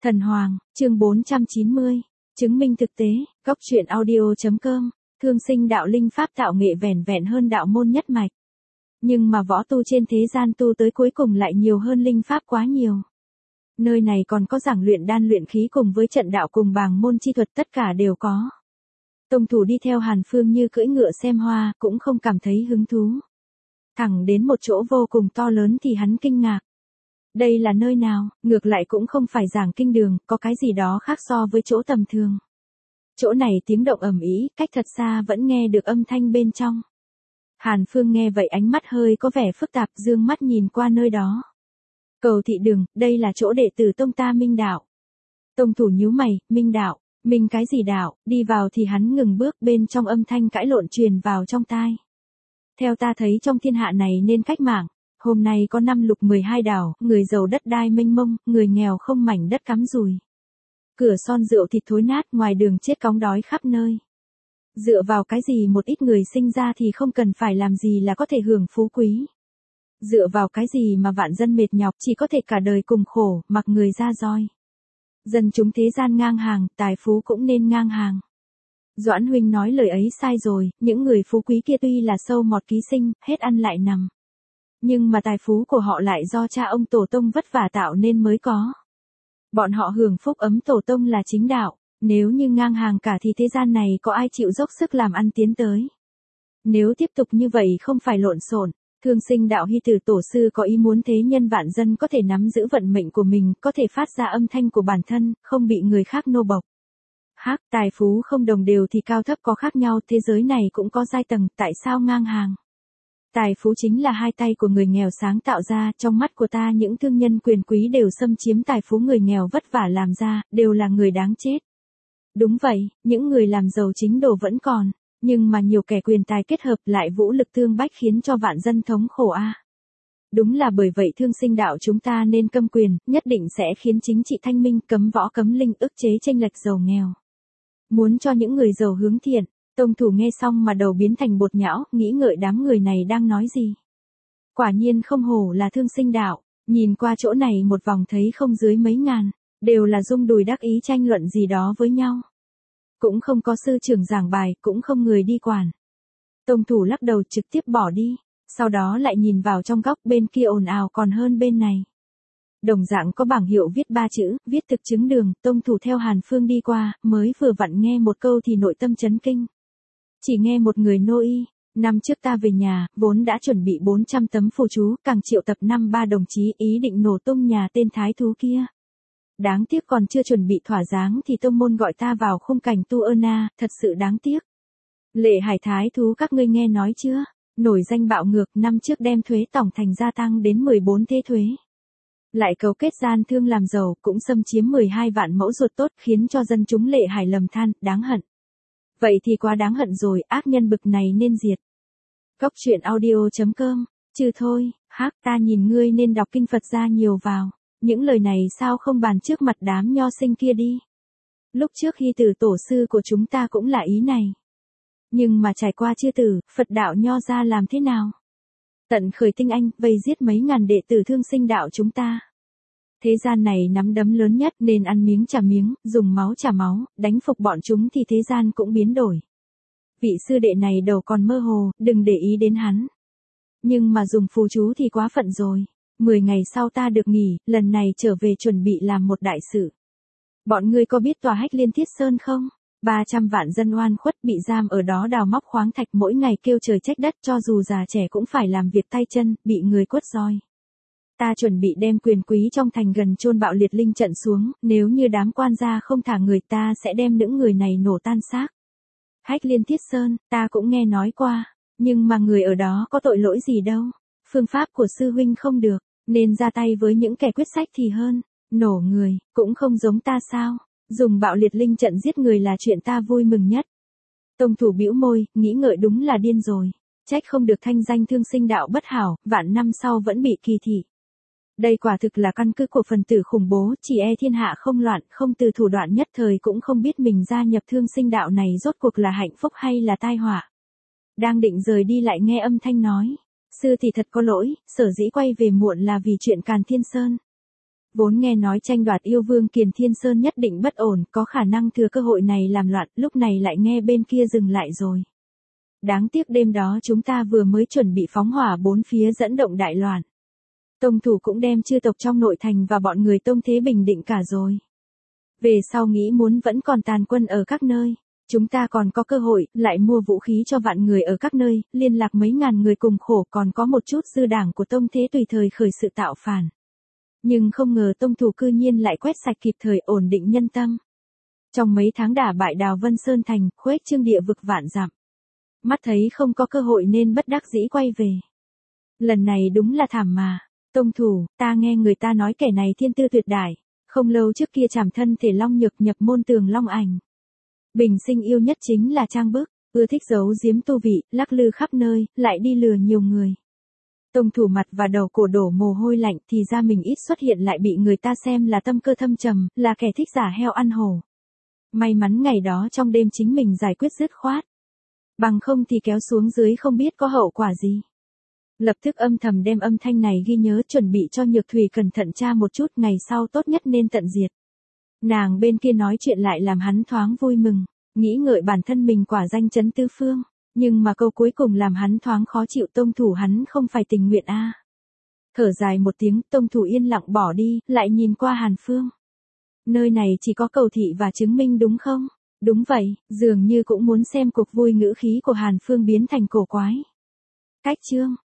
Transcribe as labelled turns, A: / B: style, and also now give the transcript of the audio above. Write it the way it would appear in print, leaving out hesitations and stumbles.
A: Thần Hoàng, chương 490, chứng minh thực tế, góc truyện audio.com, thương sinh đạo linh pháp tạo nghệ vẻn vẹn hơn đạo môn nhất mạch. Nhưng mà võ tu trên thế gian tu tới cuối cùng lại nhiều hơn linh pháp quá nhiều. Nơi này còn có giảng luyện đan luyện khí cùng với trận đạo cùng bàng môn chi thuật tất cả đều có. Tông thủ đi theo Hàn Phương như cưỡi ngựa xem hoa cũng không cảm thấy hứng thú. Thẳng đến một chỗ vô cùng to lớn thì hắn kinh ngạc. Đây là nơi nào, ngược lại cũng không phải giảng kinh đường, có cái gì đó khác so với chỗ tầm thường. Chỗ này tiếng động ầm ĩ, cách thật xa vẫn nghe được âm thanh bên trong. Hàn Phương nghe vậy ánh mắt hơi có vẻ phức tạp, dương mắt nhìn qua nơi đó. Cầu thị đường, đây là chỗ đệ tử tông ta Minh đạo. Tông thủ nhíu mày, Minh đạo, Minh cái gì đạo, đi vào thì hắn ngừng bước, bên trong âm thanh cãi lộn truyền vào trong tai. Theo ta thấy trong thiên hạ này nên cách mạng. Hôm nay có 5 lục 12 đảo, người giàu đất đai mênh mông, người nghèo không mảnh đất cắm rùi. Cửa son rượu thịt thối nát, ngoài đường chết cóng đói khắp nơi. Dựa vào cái gì một ít người sinh ra thì không cần phải làm gì là có thể hưởng phú quý. Dựa vào cái gì mà vạn dân mệt nhọc chỉ có thể cả đời cùng khổ, mặc người ra roi. Dân chúng thế gian ngang hàng, tài phú cũng nên ngang hàng. Doãn huynh nói lời ấy sai rồi, những người phú quý kia tuy là sâu mọt ký sinh, hết ăn lại nằm. Nhưng mà tài phú của họ lại do cha ông tổ tông vất vả tạo nên mới có. Bọn họ hưởng phúc ấm tổ tông là chính đạo, nếu như ngang hàng cả thì thế gian này có ai chịu dốc sức làm ăn tiến tới. Nếu tiếp tục như vậy không phải lộn xộn, thương sinh đạo hy tử tổ sư có ý muốn thế nhân vạn dân có thể nắm giữ vận mệnh của mình, có thể phát ra âm thanh của bản thân, không bị người khác nô bộc. Hắc, tài phú không đồng đều thì cao thấp có khác nhau, thế giới này cũng có giai tầng, tại sao ngang hàng? Tài phú chính là hai tay của người nghèo sáng tạo ra, trong mắt của ta những thương nhân quyền quý đều xâm chiếm tài phú người nghèo vất vả làm ra, đều là người đáng chết. Đúng vậy, những người làm giàu chính đồ vẫn còn, nhưng mà nhiều kẻ quyền tài kết hợp lại vũ lực tương bách khiến cho vạn dân thống khổ a. Đúng là bởi vậy thương sinh đạo chúng ta nên câm quyền, nhất định sẽ khiến chính trị thanh minh, cấm võ cấm linh, ức chế chênh lệch giàu nghèo. Muốn cho những người giàu hướng thiện. Tông thủ nghe xong mà đầu biến thành bột nhão, nghĩ ngợi đám người này đang nói gì. Quả nhiên không hổ là thương sinh đạo, nhìn qua chỗ này một vòng thấy không dưới mấy ngàn, đều là rung đùi đắc ý tranh luận gì đó với nhau. Cũng không có sư trưởng giảng bài, cũng không người đi quản. Tông thủ lắc đầu trực tiếp bỏ đi, sau đó lại nhìn vào trong góc bên kia ồn ào còn hơn bên này. Đồng dạng có bảng hiệu viết 3 chữ, viết thực chứng đường, tông thủ theo Hàn Phương đi qua, mới vừa vặn nghe một câu thì nội tâm chấn kinh. Chỉ nghe một người nô y, năm trước ta về nhà, vốn đã chuẩn bị 400 tấm phù chú, càng triệu tập 5-3 đồng chí ý định nổ tung nhà tên thái thú kia. Đáng tiếc còn chưa chuẩn bị thỏa dáng thì tông môn gọi ta vào khung cảnh tu ơ na, thật sự đáng tiếc. Lệ Hải thái thú các ngươi nghe nói chưa? Nổi danh bạo ngược, năm trước đem thuế tổng thành gia tăng đến 14 thế thuế. Lại cấu kết gian thương làm giàu, cũng xâm chiếm 12 vạn mẫu ruột tốt, khiến cho dân chúng Lệ Hải lầm than, đáng hận. Vậy thì quá đáng hận rồi, ác nhân bực này nên diệt. Góc truyện audio.com, chứ thôi, hắc, ta nhìn ngươi nên đọc kinh Phật ra nhiều vào, những lời này sao không bàn trước mặt đám nho sinh kia đi. Lúc trước hy tử tổ sư của chúng ta cũng là ý này. Nhưng mà trải qua chia tử, Phật đạo nho ra làm thế nào? Tận khởi tinh anh, vây giết mấy ngàn đệ tử thương sinh đạo chúng ta. Thế gian này nắm đấm lớn nhất nên ăn miếng trả miếng, dùng máu trả máu, đánh phục bọn chúng thì thế gian cũng biến đổi. Vị sư đệ này đầu còn mơ hồ, đừng để ý đến hắn. Nhưng mà dùng phù chú thì quá phận rồi. 10 ngày sau ta được nghỉ, lần này trở về chuẩn bị làm một đại sự. Bọn ngươi có biết tòa Hách Liên Thiết Sơn không? 300 vạn dân oan khuất bị giam ở đó đào móc khoáng thạch mỗi ngày kêu trời trách đất, cho dù già trẻ cũng phải làm việc tay chân, bị người quất roi. Ta chuẩn bị đem quyền quý trong thành gần chôn bạo liệt linh trận xuống, nếu như đám quan gia không thả người ta sẽ đem những người này nổ tan xác. Hách Liên Thiết Sơn, ta cũng nghe nói qua, nhưng mà người ở đó có tội lỗi gì đâu. Phương pháp của sư huynh không được, nên ra tay với những kẻ quyết sách thì hơn. Nổ người, cũng không giống ta sao, dùng bạo liệt linh trận giết người là chuyện ta vui mừng nhất. Tông thủ bĩu môi, nghĩ ngợi đúng là điên rồi. Trách không được thanh danh thương sinh đạo bất hảo, vạn năm sau vẫn bị kỳ thị. Đây quả thực là căn cứ của phần tử khủng bố, chỉ e thiên hạ không loạn, không từ thủ đoạn nhất thời cũng không biết mình gia nhập thương sinh đạo này rốt cuộc là hạnh phúc hay là tai họa. Đang định rời đi lại nghe âm thanh nói, sư thì thật có lỗi, sở dĩ quay về muộn là vì chuyện Càn Thiên Sơn. Vốn nghe nói tranh đoạt yêu vương Kiền Thiên Sơn nhất định bất ổn, có khả năng thừa cơ hội này làm loạn, lúc này lại nghe bên kia dừng lại rồi. Đáng tiếc đêm đó chúng ta vừa mới chuẩn bị phóng hỏa bốn phía dẫn động đại loạn. Tông thủ cũng đem chư tộc trong nội thành và bọn người tông thế bình định cả rồi. Về sau nghĩ muốn vẫn còn tàn quân ở các nơi. Chúng ta còn có cơ hội, lại mua vũ khí cho vạn người ở các nơi, liên lạc mấy ngàn người cùng khổ, còn có một chút dư đảng của tông thế tùy thời khởi sự tạo phản. Nhưng không ngờ tông thủ cư nhiên lại quét sạch kịp thời, ổn định nhân tâm. Trong mấy tháng đả bại Đào Vân Sơn thành, khuếch trương địa vực vạn dặm. Mắt thấy không có cơ hội nên bất đắc dĩ quay về. Lần này đúng là thảm mà. Tông thủ, ta nghe người ta nói kẻ này thiên tư tuyệt đại. Không lâu trước kia trảm thân thể long nhược nhập môn tường long ảnh. Bình sinh yêu nhất chính là trang bức, ưa thích giấu giếm tu vị, lắc lư khắp nơi, lại đi lừa nhiều người. Tông thủ mặt và đầu cổ đổ mồ hôi lạnh, thì ra mình ít xuất hiện lại bị người ta xem là tâm cơ thâm trầm, là kẻ thích giả heo ăn hổ. May mắn ngày đó trong đêm chính mình giải quyết dứt khoát. Bằng không thì kéo xuống dưới không biết có hậu quả gì. Lập tức âm thầm đem âm thanh này ghi nhớ, chuẩn bị cho Nhược Thủy cẩn thận tra một chút, ngày sau tốt nhất nên tận diệt. Nàng bên kia nói chuyện lại làm hắn thoáng vui mừng, nghĩ ngợi bản thân mình quả danh chấn tứ phương, nhưng mà câu cuối cùng làm hắn thoáng khó chịu. Tông thủ hắn không phải tình nguyện a. Thở dài một tiếng, tông thủ yên lặng bỏ đi, lại nhìn qua Hàn Phương. Nơi này chỉ có cầu thị và chứng minh đúng không? Đúng vậy, dường như cũng muốn xem cuộc vui, ngữ khí của Hàn Phương biến thành cổ quái. Cách chương